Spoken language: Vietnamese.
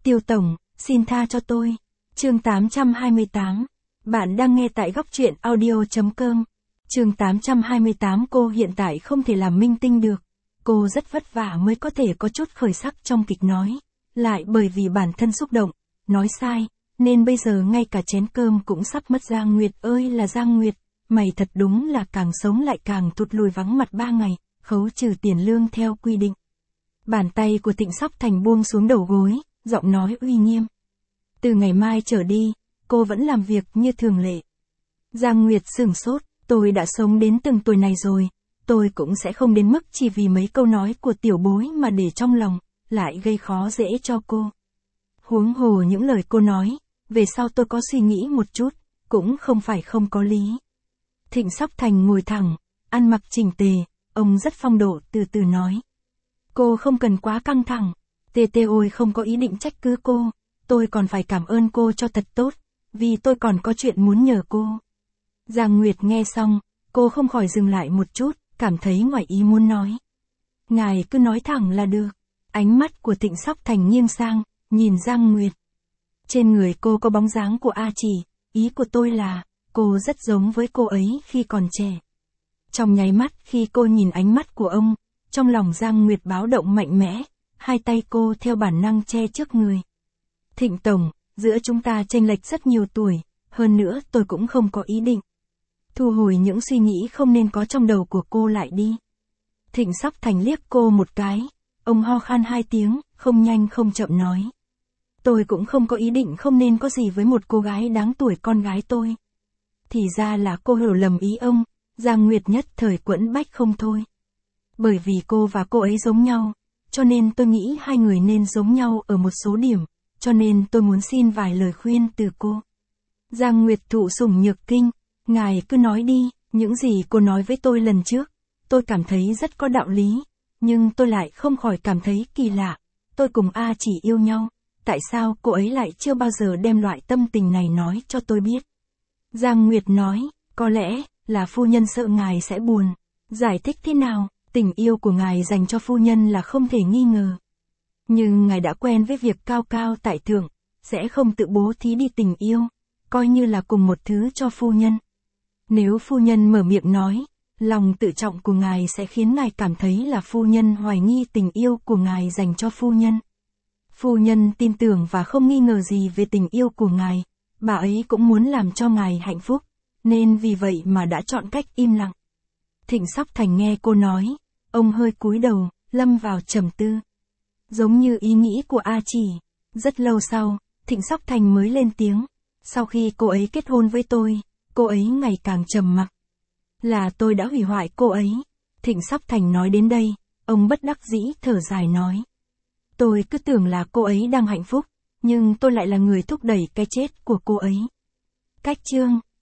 Tiêu Tổng, xin tha cho tôi. Chương 828. Bạn đang nghe tại góc truyện audio.com. Chương 828. Cô hiện tại không thể làm minh tinh được. Cô rất vất vả mới có thể có chút khởi sắc trong kịch nói. Lại bởi vì bản thân xúc động, nói sai, nên bây giờ ngay cả chén cơm cũng sắp mất. Giang Nguyệt ơi là Giang Nguyệt, mày thật đúng là càng sống lại càng tụt lùi, vắng mặt 3 ngày, khấu trừ tiền lương theo quy định. Bàn tay của Thịnh Sóc Thành buông xuống đầu gối, giọng nói uy nghiêm. Từ ngày mai trở đi, cô vẫn làm việc như thường lệ. Giang Nguyệt sửng sốt, tôi đã sống đến từng tuổi này rồi, tôi cũng sẽ không đến mức chỉ vì mấy câu nói của tiểu bối mà để trong lòng, lại gây khó dễ cho cô. Huống hồ những lời cô nói, về sau tôi có suy nghĩ một chút, cũng không phải không có lý. Thịnh Sóc Thành ngồi thẳng, ăn mặc chỉnh tề, ông rất phong độ từ từ nói. Cô không cần quá căng thẳng, ôi không có ý định trách cứ cô, tôi còn phải cảm ơn cô cho thật tốt, vì tôi còn có chuyện muốn nhờ cô. Giang Nguyệt nghe xong, cô không khỏi dừng lại một chút, cảm thấy ngoài ý muốn nói. Ngài cứ nói thẳng là được. Ánh mắt của Thịnh Sóc Thành nghiêng sang, nhìn Giang Nguyệt. Trên người cô có bóng dáng của A Chỉ, ý của tôi là, cô rất giống với cô ấy khi còn trẻ. Trong nháy mắt khi cô nhìn ánh mắt của ông, trong lòng Giang Nguyệt báo động mạnh mẽ, hai tay cô theo bản năng che trước người. Thịnh Tổng, giữa chúng ta chênh lệch rất nhiều tuổi, hơn nữa tôi cũng không có ý định. Thu hồi những suy nghĩ không nên có trong đầu của cô lại đi. Thịnh Sóc Thành liếc cô một cái, ông ho khan 2 tiếng, không nhanh không chậm nói. Tôi cũng không có ý định không nên có gì với một cô gái đáng tuổi con gái tôi. Thì ra là cô hiểu lầm ý ông, Giang Nguyệt nhất thời quẫn bách không thôi. Bởi vì cô và cô ấy giống nhau, cho nên tôi nghĩ hai người nên giống nhau ở một số điểm, cho nên tôi muốn xin vài lời khuyên từ cô. Giang Nguyệt thụ sủng nhược kinh, ngài cứ nói đi, những gì cô nói với tôi lần trước, tôi cảm thấy rất có đạo lý, nhưng tôi lại không khỏi cảm thấy kỳ lạ, tôi cùng A Chỉ yêu nhau, tại sao cô ấy lại chưa bao giờ đem loại tâm tình này nói cho tôi biết. Giang Nguyệt nói, có lẽ là phu nhân sợ ngài sẽ buồn. Giải thích thế nào, tình yêu của ngài dành cho phu nhân là không thể nghi ngờ. Nhưng ngài đã quen với việc cao cao tại thượng, sẽ không tự bố thí đi tình yêu, coi như là cùng một thứ cho phu nhân. Nếu phu nhân mở miệng nói, lòng tự trọng của ngài sẽ khiến ngài cảm thấy là phu nhân hoài nghi tình yêu của ngài dành cho phu nhân. Phu nhân tin tưởng và không nghi ngờ gì về tình yêu của ngài, bà ấy cũng muốn làm cho ngài hạnh phúc, nên vì vậy mà đã chọn cách im lặng. Thịnh Sóc Thành nghe cô nói, ông hơi cúi đầu, lâm vào trầm tư. Giống như ý nghĩ của A Chỉ. Rất lâu sau, Thịnh Sóc Thành mới lên tiếng. Sau khi cô ấy kết hôn với tôi, cô ấy ngày càng trầm mặc. Là tôi đã hủy hoại cô ấy. Thịnh Sóc Thành nói đến đây, ông bất đắc dĩ thở dài nói. Tôi cứ tưởng là cô ấy đang hạnh phúc, nhưng tôi lại là người thúc đẩy cái chết của cô ấy. Cách chương